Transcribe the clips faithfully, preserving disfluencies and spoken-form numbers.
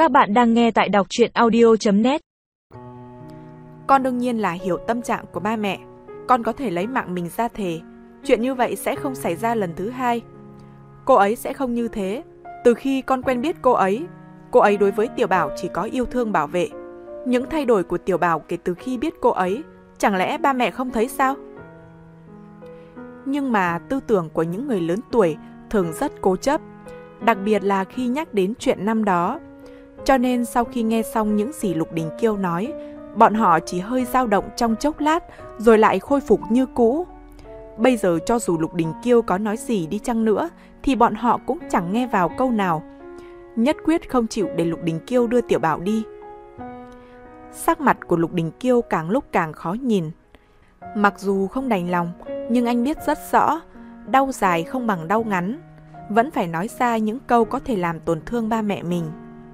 Các bạn đang nghe tại đọc truyện audio chấm net. Con đương nhiên là hiểu tâm trạng của ba mẹ. Con có thể lấy mạng mình ra thề. Chuyện như vậy sẽ không xảy ra lần thứ hai. Cô ấy sẽ không như thế. Từ khi con quen biết cô ấy, cô ấy đối với Tiểu Bảo chỉ có yêu thương bảo vệ. Những thay đổi của Tiểu Bảo kể từ khi biết cô ấy, chẳng lẽ ba mẹ không thấy sao? Nhưng mà tư tưởng của những người lớn tuổi thường rất cố chấp, đặc biệt là khi nhắc đến chuyện năm đó. Cho nên sau khi nghe xong những gì Lục Đình Kiêu nói, bọn họ chỉ hơi dao động trong chốc lát rồi lại khôi phục như cũ. Bây giờ cho dù Lục Đình Kiêu có nói gì đi chăng nữa thì bọn họ cũng chẳng nghe vào câu nào. Nhất quyết không chịu để Lục Đình Kiêu đưa Tiểu Bảo đi. Sắc mặt của Lục Đình Kiêu càng lúc càng khó nhìn. Mặc dù không đành lòng, nhưng anh biết rất rõ, đau dài không bằng đau ngắn. Vẫn phải nói ra những câu có thể làm tổn thương ba mẹ mình.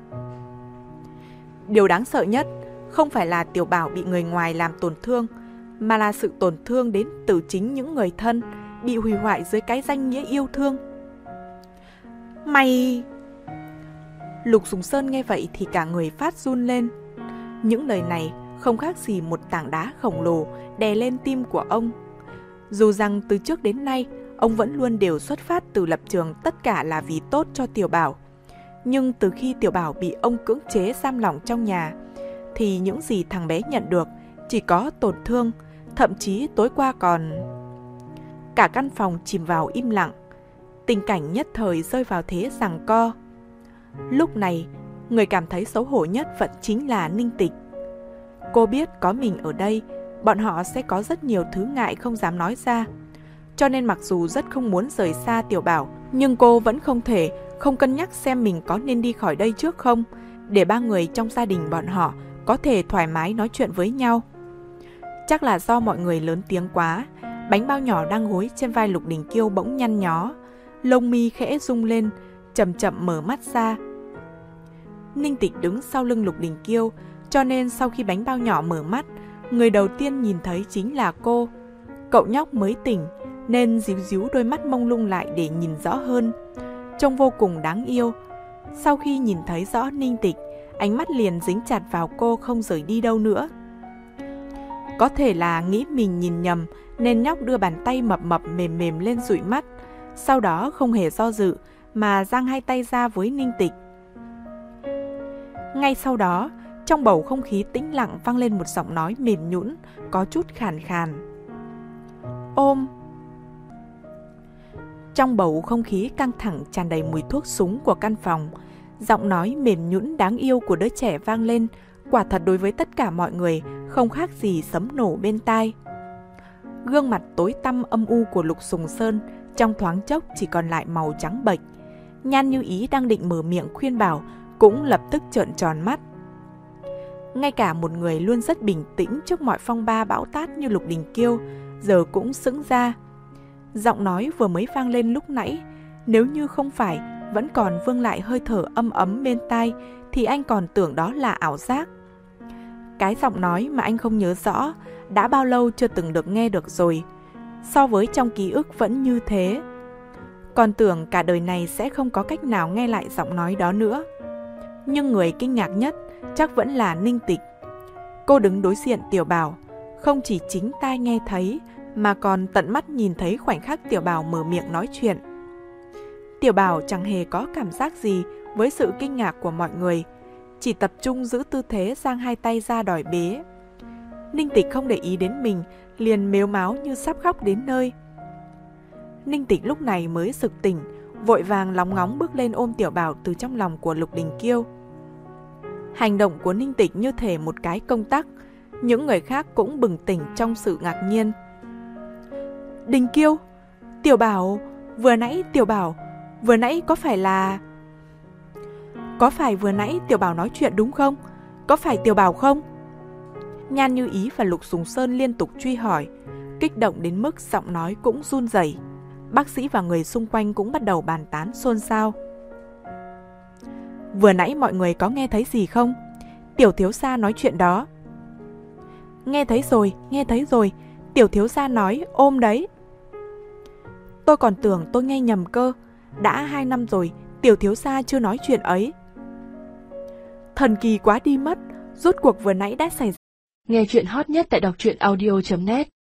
Điều đáng sợ nhất không phải là Tiểu Bảo bị người ngoài làm tổn thương, mà là sự tổn thương đến từ chính những người thân, bị hủy hoại dưới cái danh nghĩa yêu thương. Mày... Lục Sùng Sơn nghe vậy thì cả người phát run lên. Những lời này không khác gì một tảng đá khổng lồ đè lên tim của ông. Dù rằng từ trước đến nay, ông vẫn luôn đều xuất phát từ lập trường tất cả là vì tốt cho Tiểu Bảo. Nhưng từ khi Tiểu Bảo bị ông cưỡng chế giam lỏng trong nhà, thì những gì thằng bé nhận được chỉ có tổn thương, thậm chí tối qua còn... Cả căn phòng chìm vào im lặng, tình cảnh nhất thời rơi vào thế giằng co. Lúc này, người cảm thấy xấu hổ nhất vẫn chính là Ninh Tịch. Cô biết có mình ở đây, bọn họ sẽ có rất nhiều thứ ngại không dám nói ra. Cho nên mặc dù rất không muốn rời xa Tiểu Bảo, nhưng cô vẫn không thể không cân nhắc xem mình có nên đi khỏi đây trước không, để ba người trong gia đình bọn họ có thể thoải mái nói chuyện với nhau. Chắc là do mọi người lớn tiếng quá, bánh bao nhỏ đang gối trên vai Lục Đình Kiêu bỗng nhăn nhó, lông mi khẽ rung lên, chậm chậm mở mắt ra. Ninh Tịch đứng sau lưng Lục Đình Kiêu, cho nên sau khi bánh bao nhỏ mở mắt, người đầu tiên nhìn thấy chính là cô. Cậu nhóc mới tỉnh, nên díu díu đôi mắt mông lung lại để nhìn rõ hơn, trông vô cùng đáng yêu. Sau khi nhìn thấy rõ Ninh Tịch, ánh mắt liền dính chặt vào cô không rời đi đâu nữa. Có thể là nghĩ mình nhìn nhầm, nên nhóc đưa bàn tay mập mập mềm mềm lên dụi mắt, sau đó không hề do dự mà giang hai tay ra với Ninh Tịch. Ngay sau đó, trong bầu không khí tĩnh lặng vang lên một giọng nói mềm nhũn, có chút khàn khàn. Ôm. Trong bầu không khí căng thẳng tràn đầy mùi thuốc súng của căn phòng, giọng nói mềm nhũn đáng yêu của đứa trẻ vang lên, quả thật đối với tất cả mọi người không khác gì sấm nổ bên tai. Gương mặt tối tăm âm u của Lục Sùng Sơn trong thoáng chốc chỉ còn lại màu trắng bệch. Nhan Như Ý đang định mở miệng khuyên bảo cũng lập tức trợn tròn mắt. Ngay cả một người luôn rất bình tĩnh trước mọi phong ba bão tát như Lục Đình Kiêu giờ cũng sững ra. Giọng nói vừa mới vang lên lúc nãy, nếu như không phải vẫn còn vương lại hơi thở âm ấm bên tai thì anh còn tưởng đó là ảo giác. Cái giọng nói mà anh không nhớ rõ đã bao lâu chưa từng được nghe được rồi, so với trong ký ức vẫn như thế. Còn tưởng cả đời này sẽ không có cách nào nghe lại giọng nói đó nữa. Nhưng người kinh ngạc nhất chắc vẫn là Ninh Tịch. Cô đứng đối diện Tiểu Bảo, không chỉ chính tai nghe thấy mà còn tận mắt nhìn thấy khoảnh khắc Tiểu Bảo mở miệng nói chuyện. Tiểu Bảo chẳng hề có cảm giác gì với sự kinh ngạc của mọi người, chỉ tập trung giữ tư thế giang hai tay ra đòi bế. Ninh Tịch không để ý đến mình, liền mếu máo như sắp khóc đến nơi. Ninh Tịch lúc này mới sực tỉnh, vội vàng lóng ngóng bước lên ôm Tiểu Bảo từ trong lòng của Lục Đình Kiêu. Hành động của Ninh Tịch như thể một cái công tắc, những người khác cũng bừng tỉnh trong sự ngạc nhiên. Đình Kiêu, Tiểu Bảo, vừa nãy Tiểu Bảo, vừa nãy có phải là... Có phải vừa nãy Tiểu Bảo nói chuyện đúng không? Có phải Tiểu Bảo không? Nhan Như Ý và Lục Sùng Sơn liên tục truy hỏi, kích động đến mức giọng nói cũng run rẩy. Bác sĩ và người xung quanh cũng bắt đầu bàn tán xôn xao. Vừa nãy mọi người có nghe thấy gì không? Tiểu thiếu gia nói chuyện đó. Nghe thấy rồi, nghe thấy rồi. Tiểu thiếu gia nói ôm đấy. Tôi còn tưởng tôi nghe nhầm cơ. Đã hai năm rồi, tiểu thiếu gia chưa nói chuyện ấy. Thần kỳ quá đi mất, rốt cuộc vừa nãy đã xảy ra. Nghe chuyện hot nhất tại đọc truyện audio chấm net